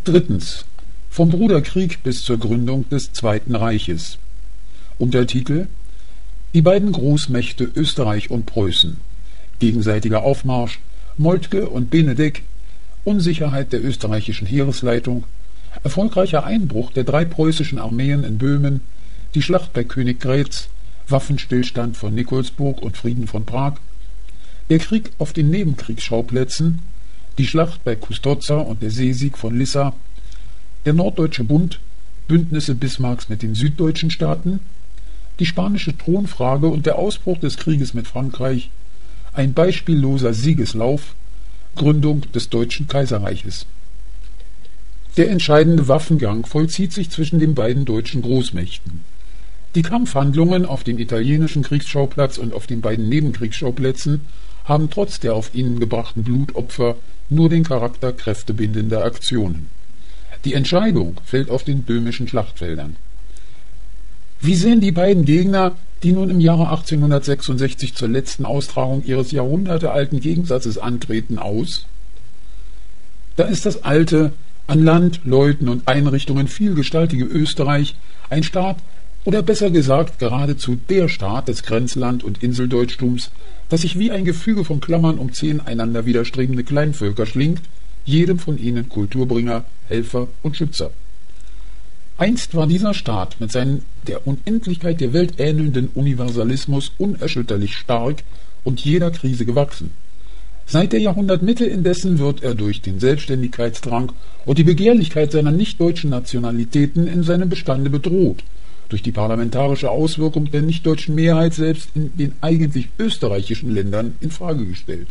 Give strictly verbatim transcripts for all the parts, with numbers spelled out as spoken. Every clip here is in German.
Drittens. Vom Bruderkrieg bis zur Gründung des Zweiten Reiches. Untertitel: Die beiden Großmächte Österreich und Preußen. Gegenseitiger Aufmarsch, Moltke und Benedek, Unsicherheit der österreichischen Heeresleitung, erfolgreicher Einbruch der drei preußischen Armeen in Böhmen, die Schlacht bei Königgrätz, Waffenstillstand von Nikolsburg und Frieden von Prag, der Krieg auf den Nebenkriegsschauplätzen, die Schlacht bei Custozza und der Seesieg von Lissa, der Norddeutsche Bund, Bündnisse Bismarcks mit den süddeutschen Staaten, die spanische Thronfrage und der Ausbruch des Krieges mit Frankreich, ein beispielloser Siegeslauf, Gründung des Deutschen Kaiserreiches. Der entscheidende Waffengang vollzieht sich zwischen den beiden deutschen Großmächten. Die Kampfhandlungen auf dem italienischen Kriegsschauplatz und auf den beiden Nebenkriegsschauplätzen haben trotz der auf ihnen gebrachten Blutopfer nur den Charakter kräftebindender Aktionen. Die Entscheidung fällt auf den böhmischen Schlachtfeldern. Wie sehen die beiden Gegner, die nun im Jahre achtzehnhundertsechsundsechzig zur letzten Austragung ihres jahrhundertealten Gegensatzes antreten, aus? Da ist das alte, an Land, Leuten und Einrichtungen vielgestaltige Österreich, ein Staat, oder besser gesagt geradezu der Staat des Grenzland- und Inseldeutchtums, das sich wie ein Gefüge von Klammern um zehn einander widerstrebende Kleinvölker schlingt, jedem von ihnen Kulturbringer, Helfer und Schützer. Einst war dieser Staat mit seinem der Unendlichkeit der Welt ähnelnden Universalismus unerschütterlich stark und jeder Krise gewachsen. Seit der Jahrhundertmitte indessen wird er durch den Selbstständigkeitsdrang und die Begehrlichkeit seiner nichtdeutschen Nationalitäten in seinem Bestande bedroht, durch die parlamentarische Auswirkung der nichtdeutschen Mehrheit selbst in den eigentlich österreichischen Ländern in Frage gestellt.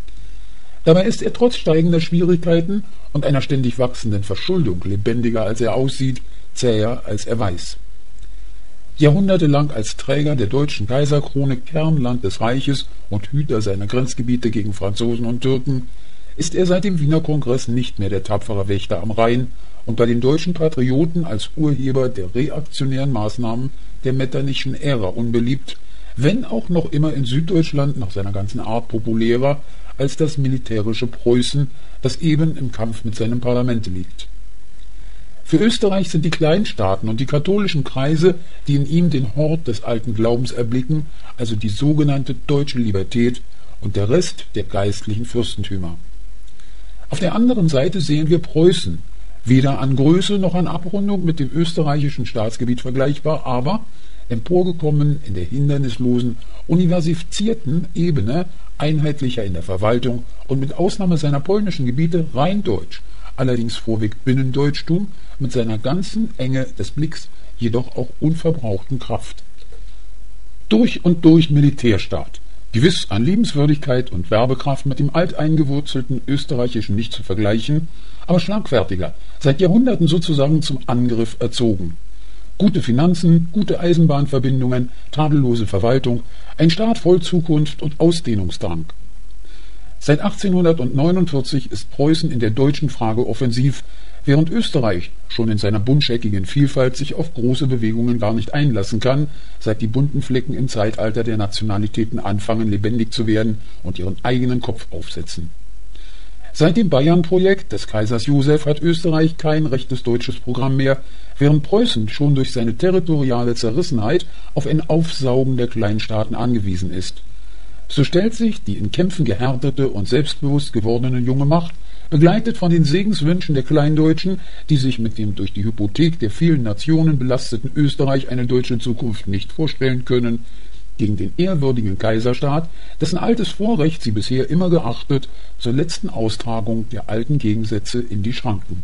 Dabei ist er trotz steigender Schwierigkeiten und einer ständig wachsenden Verschuldung lebendiger als er aussieht, zäher als er weiß. Jahrhundertelang als Träger der deutschen Kaiserkrone Kernland des Reiches und Hüter seiner Grenzgebiete gegen Franzosen und Türken, ist er seit dem Wiener Kongress nicht mehr der tapfere Wächter am Rhein und bei den deutschen Patrioten als Urheber der reaktionären Maßnahmen der Metternich-schen Ära unbeliebt, wenn auch noch immer in Süddeutschland nach seiner ganzen Art populärer als das militärische Preußen, das eben im Kampf mit seinem Parlamente liegt. Für Österreich sind die Kleinstaaten und die katholischen Kreise, die in ihm den Hort des alten Glaubens erblicken, also die sogenannte deutsche Libertät und der Rest der geistlichen Fürstentümer. Auf der anderen Seite sehen wir Preußen, weder an Größe noch an Abrundung mit dem österreichischen Staatsgebiet vergleichbar, aber emporgekommen in der hindernislosen, universifizierten Ebene, einheitlicher in der Verwaltung und mit Ausnahme seiner polnischen Gebiete rein deutsch, allerdings vorweg Binnendeutschtum, mit seiner ganzen Enge des Blicks, jedoch auch unverbrauchten Kraft. Durch und durch Militärstaat, gewiss an Liebenswürdigkeit und Werbekraft mit dem alteingewurzelten österreichischen nicht zu vergleichen, aber schlagfertiger, seit Jahrhunderten sozusagen zum Angriff erzogen. Gute Finanzen, gute Eisenbahnverbindungen, tadellose Verwaltung, ein Staat voll Zukunft und Ausdehnungsdrang. Seit achtzehnhundertneunundvierzig ist Preußen in der deutschen Frage offensiv, während Österreich schon in seiner buntscheckigen Vielfalt sich auf große Bewegungen gar nicht einlassen kann, seit die bunten Flecken im Zeitalter der Nationalitäten anfangen lebendig zu werden und ihren eigenen Kopf aufsetzen. Seit dem Bayern-Projekt des Kaisers Joseph hat Österreich kein rechtes deutsches Programm mehr, während Preußen schon durch seine territoriale Zerrissenheit auf ein Aufsaugen der Kleinstaaten angewiesen ist. So stellt sich die in Kämpfen gehärtete und selbstbewusst gewordene junge Macht, begleitet von den Segenswünschen der Kleindeutschen, die sich mit dem durch die Hypothek der vielen Nationen belasteten Österreich eine deutsche Zukunft nicht vorstellen können, gegen den ehrwürdigen Kaiserstaat, dessen altes Vorrecht sie bisher immer geachtet, zur letzten Austragung der alten Gegensätze in die Schranken.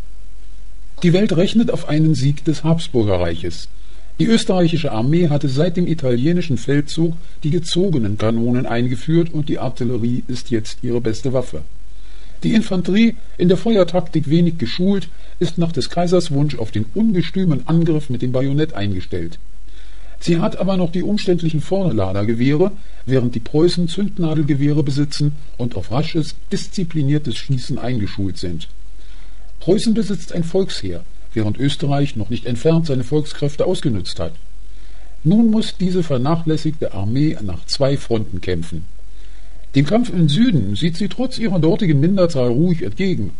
Die Welt rechnet auf einen Sieg des Habsburgerreiches. Die österreichische Armee hatte seit dem italienischen Feldzug die gezogenen Kanonen eingeführt und die Artillerie ist jetzt ihre beste Waffe. Die Infanterie, in der Feuertaktik wenig geschult, ist nach des Kaisers Wunsch auf den ungestümen Angriff mit dem Bajonett eingestellt. Sie hat aber noch die umständlichen Vorderladergewehre, während die Preußen Zündnadelgewehre besitzen und auf rasches, diszipliniertes Schießen eingeschult sind. Preußen besitzt ein Volksheer, während Österreich noch nicht entfernt seine Volkskräfte ausgenutzt hat. Nun muss diese vernachlässigte Armee nach zwei Fronten kämpfen. Dem Kampf im Süden sieht sie trotz ihrer dortigen Minderzahl ruhig entgegen.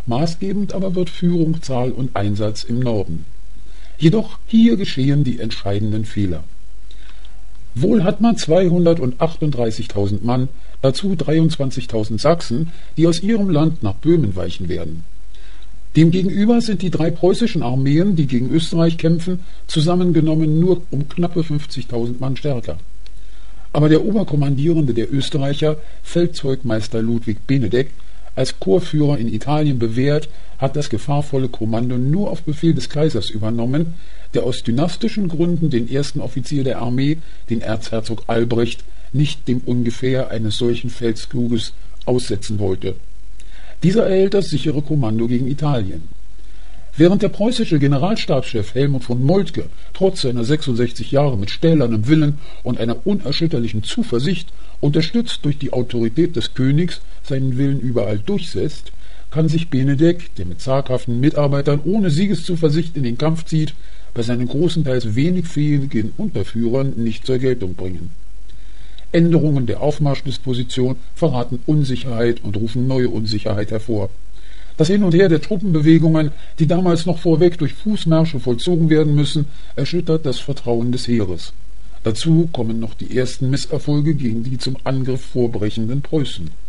Maßgebend aber wird Führung, Zahl und Einsatz im Norden. Jedoch hier geschehen die entscheidenden Fehler. Wohl hat man zweihundertachtunddreißigtausend Mann, dazu dreiundzwanzigtausend Sachsen, die aus ihrem Land nach Böhmen weichen werden. Demgegenüber sind die drei preußischen Armeen, die gegen Österreich kämpfen, zusammengenommen nur um knappe fünfzigtausend Mann stärker. Aber der Oberkommandierende der Österreicher, Feldzeugmeister Ludwig Benedek, als Korpsführer in Italien bewährt, hat das gefahrvolle Kommando nur auf Befehl des Kaisers übernommen, der aus dynastischen Gründen den ersten Offizier der Armee, den Erzherzog Albrecht, nicht dem Ungefähr eines solchen Feldzuges aussetzen wollte. Dieser erhält das sichere Kommando gegen Italien. Während der preußische Generalstabschef Helmut von Moltke trotz seiner sechsundsechzig Jahre mit stählernem Willen und einer unerschütterlichen Zuversicht, unterstützt durch die Autorität des Königs, seinen Willen überall durchsetzt, kann sich Benedek, der mit zaghaften Mitarbeitern ohne Siegeszuversicht in den Kampf zieht, bei seinen großenteils wenig fähigen Unterführern nicht zur Geltung bringen. Änderungen der Aufmarschdisposition verraten Unsicherheit und rufen neue Unsicherheit hervor. Das Hin und Her der Truppenbewegungen, die damals noch vorweg durch Fußmärsche vollzogen werden müssen, erschüttert das Vertrauen des Heeres. Dazu kommen noch die ersten Misserfolge gegen die zum Angriff vorbrechenden Preußen.